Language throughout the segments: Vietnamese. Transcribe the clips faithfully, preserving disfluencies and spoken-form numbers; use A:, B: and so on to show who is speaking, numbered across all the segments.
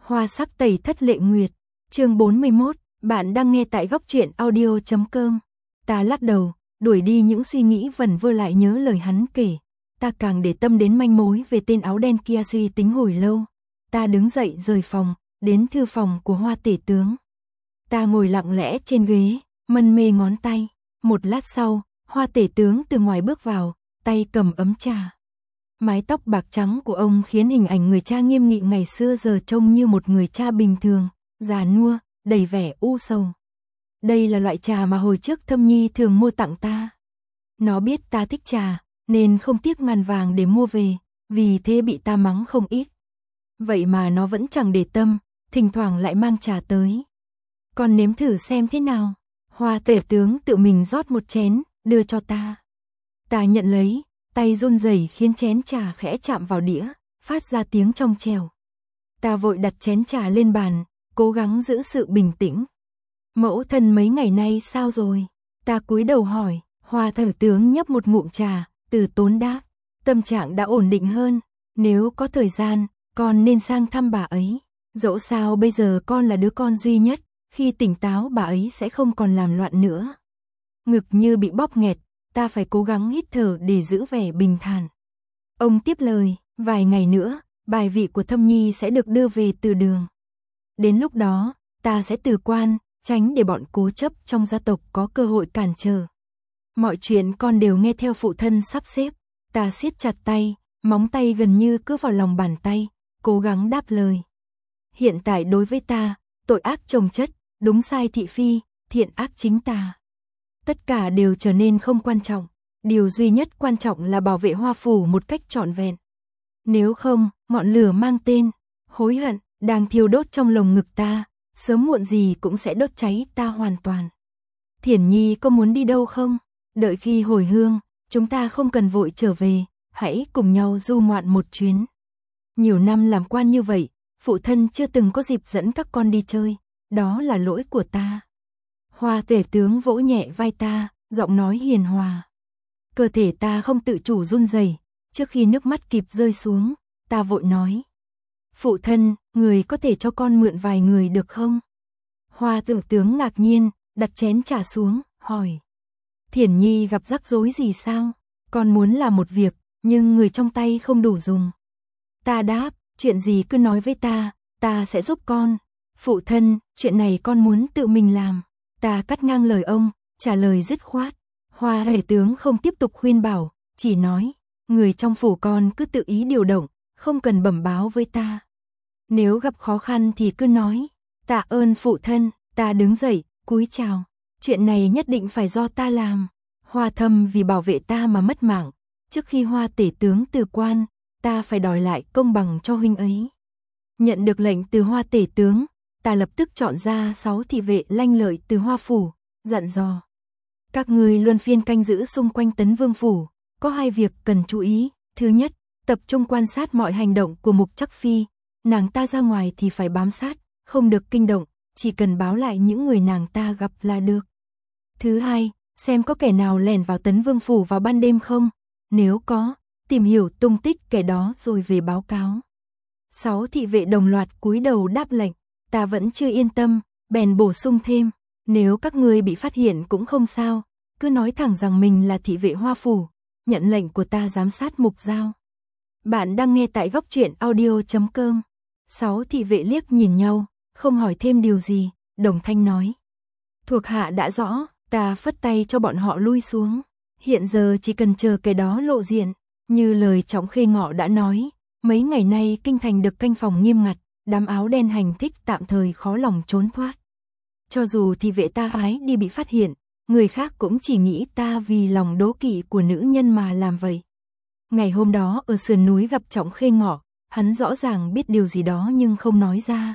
A: Hoa sắc tẩy thất lệ nguyệt, chương bốn mươi mốt, bạn đang nghe tại góc truyện audio chấm com. Ta lắc đầu, đuổi đi những suy nghĩ vẩn vơ lại nhớ lời hắn kể. Ta càng để tâm đến manh mối về tên áo đen kia suy tính hồi lâu. Ta đứng dậy rời phòng, đến thư phòng của Hoa tể tướng. Ta ngồi lặng lẽ trên ghế, mân mê ngón tay. Một lát sau, Hoa tể tướng từ ngoài bước vào, tay cầm ấm trà. Mái tóc bạc trắng của ông khiến hình ảnh người cha nghiêm nghị ngày xưa giờ trông như một người cha bình thường, già nua, đầy vẻ u sầu. Đây là loại trà mà hồi trước Thâm Nhi thường mua tặng ta. Nó biết ta thích trà, nên không tiếc ngàn vàng để mua về, vì thế bị ta mắng không ít. Vậy mà nó vẫn chẳng để tâm, thỉnh thoảng lại mang trà tới. Con nếm thử xem thế nào. Hoa tể tướng tự mình rót một chén, đưa cho ta. Ta nhận lấy, tay run rẩy khiến chén trà khẽ chạm vào đĩa, phát ra tiếng trong trèo. Ta vội đặt chén trà lên bàn, cố gắng giữ sự bình tĩnh. Mẫu thân mấy ngày nay sao rồi? Ta cúi đầu hỏi. Hoa tể tướng nhấp một ngụm trà, từ tốn đáp. Tâm trạng đã ổn định hơn, nếu có thời gian, con nên sang thăm bà ấy. Dẫu sao bây giờ con là đứa con duy nhất, khi tỉnh táo bà ấy sẽ không còn làm loạn nữa. Ngực như bị bóp nghẹt, ta phải cố gắng hít thở để giữ vẻ bình thản. Ông tiếp lời, vài ngày nữa, bài vị của Thâm Nhi sẽ được đưa về từ đường. Đến lúc đó, ta sẽ từ quan, tránh để bọn cố chấp trong gia tộc có cơ hội cản trở. Mọi chuyện con đều nghe theo phụ thân sắp xếp. Ta siết chặt tay, móng tay gần như cứ vào lòng bàn tay, cố gắng đáp lời. Hiện tại đối với ta, tội ác chồng chất, đúng sai thị phi, thiện ác chính tà. Tất cả đều trở nên không quan trọng. Điều duy nhất quan trọng là bảo vệ Hoa phủ một cách trọn vẹn. Nếu không, ngọn lửa mang tên hối hận đang thiêu đốt trong lồng ngực ta, sớm muộn gì cũng sẽ đốt cháy ta hoàn toàn. Thiển Nhi có muốn đi đâu không? Đợi khi hồi hương, chúng ta không cần vội trở về, hãy cùng nhau du ngoạn một chuyến. Nhiều năm làm quan như vậy, phụ thân chưa từng có dịp dẫn các con đi chơi, đó là lỗi của ta. Hoa tể tướng vỗ nhẹ vai ta, giọng nói hiền hòa. Cơ thể ta không tự chủ run rẩy, trước khi nước mắt kịp rơi xuống, ta vội nói. Phụ thân, người có thể cho con mượn vài người được không? Hoa tể tướng ngạc nhiên, đặt chén trà xuống, hỏi. Thiển Nhi gặp rắc rối gì sao? Con muốn làm một việc, nhưng người trong tay không đủ dùng. Ta đáp, chuyện gì cứ nói với ta, ta sẽ giúp con. Phụ thân, chuyện này con muốn tự mình làm. Ta cắt ngang lời ông, trả lời dứt khoát. Hoa tể tướng không tiếp tục khuyên bảo, chỉ nói, người trong phủ con cứ tự ý điều động, không cần bẩm báo với ta. Nếu gặp khó khăn thì cứ nói. Tạ ơn phụ thân. Ta đứng dậy, cúi chào. Chuyện này nhất định phải do ta làm. Hoa Thâm vì bảo vệ ta mà mất mạng. Trước khi Hoa tể tướng từ quan, ta phải đòi lại công bằng cho huynh ấy. Nhận được lệnh từ Hoa tể tướng, ta lập tức chọn ra sáu thị vệ lanh lợi từ Hoa phủ, dặn dò. Các ngươi luân phiên canh giữ xung quanh Tấn Vương phủ, có hai việc cần chú ý. Thứ nhất, tập trung quan sát mọi hành động của Mục Trắc Phi. Nàng ta ra ngoài thì phải bám sát, không được kinh động, chỉ cần báo lại những người nàng ta gặp là được. Thứ hai, xem có kẻ nào lẻn vào Tấn Vương phủ vào ban đêm không? Nếu có, tìm hiểu tung tích kẻ đó rồi về báo cáo. Sáu thị vệ đồng loạt cúi đầu đáp lệnh. Ta vẫn chưa yên tâm, bèn bổ sung thêm. Nếu các ngươi bị phát hiện cũng không sao, cứ nói thẳng rằng mình là thị vệ Hoa phủ, nhận lệnh của ta giám sát Mục Giao. Bạn đang nghe tại góc truyện audio chấm com. Sáu thị vệ liếc nhìn nhau, không hỏi thêm điều gì, đồng thanh nói. Thuộc hạ đã rõ. Ta phất tay cho bọn họ lui xuống. Hiện giờ chỉ cần chờ cái đó lộ diện. Như lời Trọng Khê Ngọ đã nói, mấy ngày nay kinh thành được canh phòng nghiêm ngặt, đám áo đen hành thích tạm thời khó lòng trốn thoát. Cho dù thị vệ ta phái đi bị phát hiện, người khác cũng chỉ nghĩ ta vì lòng đố kỵ của nữ nhân mà làm vậy. Ngày hôm đó ở sườn núi gặp Trọng Khê Ngọ, hắn rõ ràng biết điều gì đó nhưng không nói ra.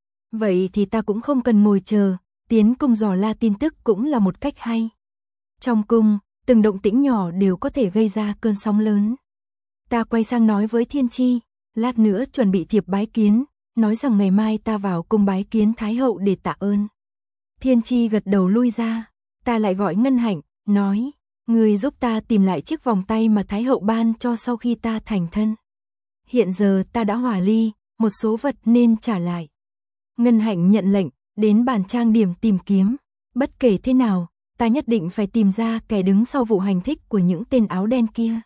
A: Vậy thì ta cũng không cần ngồi chờ. Tiến cung dò la tin tức cũng là một cách hay. Trong cung, từng động tĩnh nhỏ đều có thể gây ra cơn sóng lớn. Ta quay sang nói với Thiên Chi, lát nữa chuẩn bị thiệp bái kiến, nói rằng ngày mai ta vào cung bái kiến Thái hậu để tạ ơn. Thiên Chi gật đầu lui ra, ta lại gọi Ngân Hạnh, nói, người giúp ta tìm lại chiếc vòng tay mà Thái hậu ban cho sau khi ta thành thân. Hiện giờ ta đã hòa ly, một số vật nên trả lại. Ngân Hạnh nhận lệnh, đến bàn trang điểm tìm kiếm. Bất kể thế nào, ta nhất định phải tìm ra kẻ đứng sau vụ hành thích của những tên áo đen kia.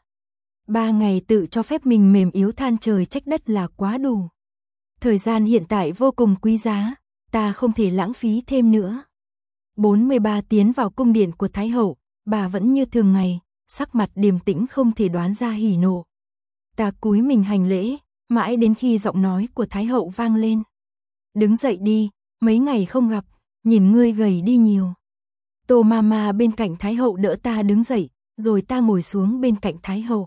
A: Ba ngày tự cho phép mình mềm yếu than trời trách đất là quá đủ. Thời gian hiện tại vô cùng quý giá, ta không thể lãng phí thêm nữa. bốn mươi ba tiến vào cung điện của Thái hậu, bà vẫn như thường ngày, sắc mặt điềm tĩnh không thể đoán ra hỉ nộ. Ta cúi mình hành lễ, mãi đến khi giọng nói của Thái hậu vang lên. Đứng dậy đi, mấy ngày không gặp, nhìn ngươi gầy đi nhiều. Tô Mama bên cạnh Thái hậu đỡ ta đứng dậy, rồi ta ngồi xuống bên cạnh Thái hậu.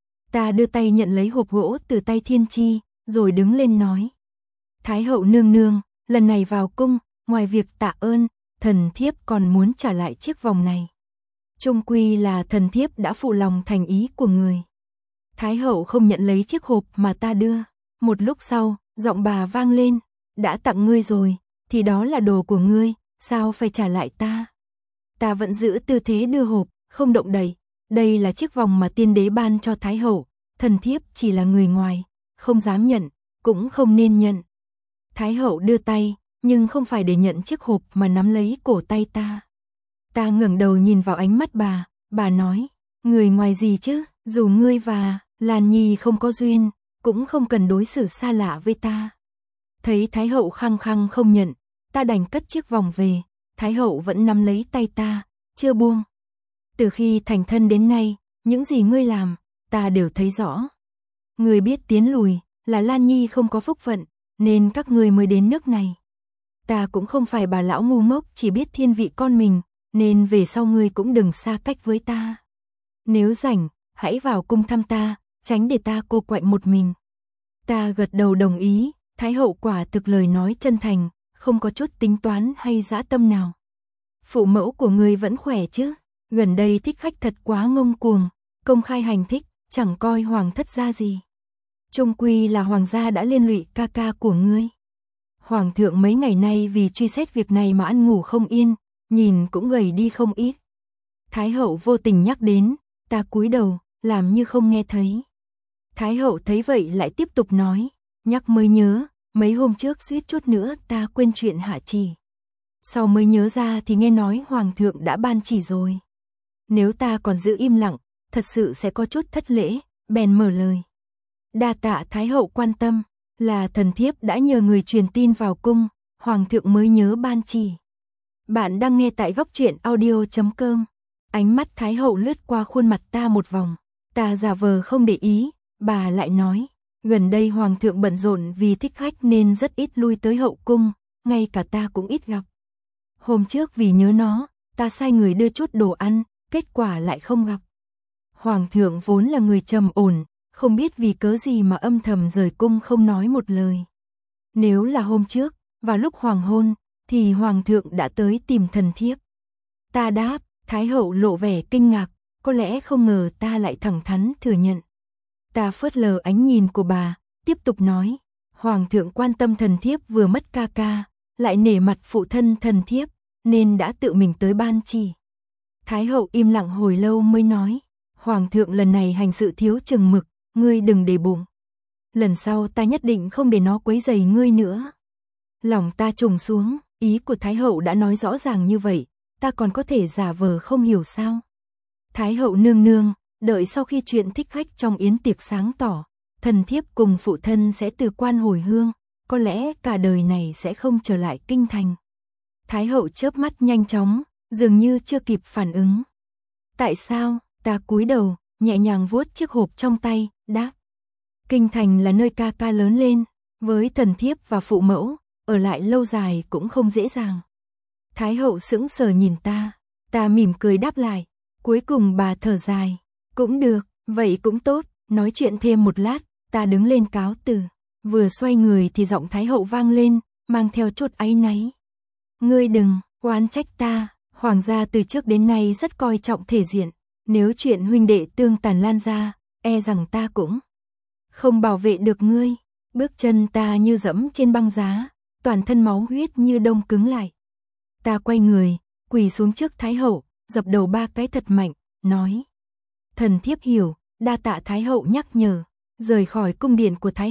A: Ta đưa tay nhận lấy hộp gỗ từ tay Thiên Chi, rồi đứng lên nói. Thái hậu nương nương, lần này vào cung, ngoài việc tạ ơn, thần thiếp còn muốn trả lại chiếc vòng này. Chung quy là thần thiếp đã phụ lòng thành ý của người. Thái hậu không nhận lấy chiếc hộp mà ta đưa. Một lúc sau, giọng bà vang lên. Đã tặng ngươi rồi, thì đó là đồ của ngươi, sao phải trả lại ta? Ta vẫn giữ tư thế đưa hộp, không động đậy. Đây là chiếc vòng mà tiên đế ban cho Thái hậu, thần thiếp chỉ là người ngoài, không dám nhận, cũng không nên nhận. Thái hậu đưa tay, nhưng không phải để nhận chiếc hộp mà nắm lấy cổ tay ta. Ta ngẩng đầu nhìn vào ánh mắt bà, bà nói, người ngoài gì chứ, dù ngươi và Lan Nhi không có duyên, cũng không cần đối xử xa lạ với ta. Thấy Thái hậu khăng khăng không nhận, ta đành cất chiếc vòng về, Thái hậu vẫn nắm lấy tay ta, chưa buông. Từ khi thành thân đến nay, những gì ngươi làm, ta đều thấy rõ. Ngươi biết tiến lùi, là Lan Nhi không có phúc phận, nên các ngươi mới đến nước này. Ta cũng không phải bà lão ngu ngốc chỉ biết thiên vị con mình, nên về sau ngươi cũng đừng xa cách với ta. Nếu rảnh, hãy vào cung thăm ta, tránh để ta cô quạnh một mình. Ta gật đầu đồng ý, Thái hậu quả thực lời nói chân thành, không có chút tính toán hay dã tâm nào. Phụ mẫu của ngươi vẫn khỏe chứ? Gần đây thích khách thật quá ngông cuồng, công khai hành thích, chẳng coi hoàng thất ra gì. Chung quy là hoàng gia đã liên lụy ca ca của ngươi. Hoàng thượng mấy ngày nay vì truy xét việc này mà ăn ngủ không yên, nhìn cũng gầy đi không ít. Thái hậu vô tình nhắc đến, ta cúi đầu, làm như không nghe thấy. Thái hậu thấy vậy lại tiếp tục nói, nhắc mới nhớ, mấy hôm trước suýt chút nữa ta quên chuyện hạ chỉ. Sau mới nhớ ra thì nghe nói hoàng thượng đã ban chỉ rồi. Nếu ta còn giữ im lặng, thật sự sẽ có chút thất lễ, bèn mở lời. Đa tạ Thái hậu quan tâm, là thần thiếp đã nhờ người truyền tin vào cung, hoàng thượng mới nhớ ban chỉ. Bạn đang nghe tại góc truyện audio chấm com. Ánh mắt Thái hậu lướt qua khuôn mặt ta một vòng, ta giả vờ không để ý, bà lại nói, gần đây hoàng thượng bận rộn vì thích khách nên rất ít lui tới hậu cung, ngay cả ta cũng ít gặp. Hôm trước vì nhớ nó, ta sai người đưa chút đồ ăn, kết quả lại không gặp. Hoàng thượng vốn là người trầm ổn, không biết vì cớ gì mà âm thầm rời cung không nói một lời. Nếu là hôm trước, vào lúc hoàng hôn, thì hoàng thượng đã tới tìm thần thiếp. Ta đáp, Thái hậu lộ vẻ kinh ngạc, có lẽ không ngờ ta lại thẳng thắn thừa nhận. Ta phớt lờ ánh nhìn của bà, tiếp tục nói, hoàng thượng quan tâm thần thiếp vừa mất ca ca, lại nể mặt phụ thân thần thiếp, nên đã tự mình tới ban chỉ. Thái hậu im lặng hồi lâu mới nói, hoàng thượng lần này hành sự thiếu chừng mực, ngươi đừng để bụng. Lần sau ta nhất định không để nó quấy rầy ngươi nữa. Lòng ta trùng xuống, ý của Thái hậu đã nói rõ ràng như vậy, ta còn có thể giả vờ không hiểu sao. Thái hậu nương nương, đợi sau khi chuyện thích khách trong yến tiệc sáng tỏ, thần thiếp cùng phụ thân sẽ từ quan hồi hương, có lẽ cả đời này sẽ không trở lại kinh thành. Thái hậu chớp mắt nhanh chóng, dường như chưa kịp phản ứng. Tại sao? Ta cúi đầu, nhẹ nhàng vuốt chiếc hộp trong tay, đáp. Kinh thành là nơi ca ca lớn lên, với thần thiếp và phụ mẫu, ở lại lâu dài cũng không dễ dàng. Thái hậu sững sờ nhìn ta, ta mỉm cười đáp lại, cuối cùng bà thở dài. Cũng được, vậy cũng tốt, nói chuyện thêm một lát, ta đứng lên cáo từ. Vừa xoay người thì giọng Thái hậu vang lên, mang theo chút áy náy. Ngươi đừng oán trách ta, hoàng gia từ trước đến nay rất coi trọng thể diện. Nếu chuyện huynh đệ tương tàn lan ra, e rằng ta cũng không bảo vệ được ngươi. Bước chân ta như dẫm trên băng giá, toàn thân máu huyết như đông cứng lại. Ta quay người, quỳ xuống trước Thái hậu, dập đầu ba cái thật mạnh, nói. Thần thiếp hiểu, đa tạ Thái hậu nhắc nhở. Rời khỏi cung điện của Thái hậu,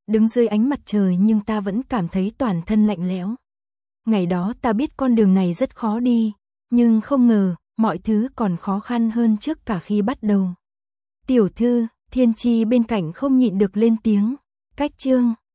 A: Đứng dưới ánh mặt trời nhưng ta vẫn cảm thấy toàn thân lạnh lẽo. Ngày đó ta biết con đường này rất khó đi, nhưng không ngờ, mọi thứ còn khó khăn hơn trước cả khi bắt đầu. Tiểu thư, Thiên Chi bên cạnh không nhịn được lên tiếng. Cách chương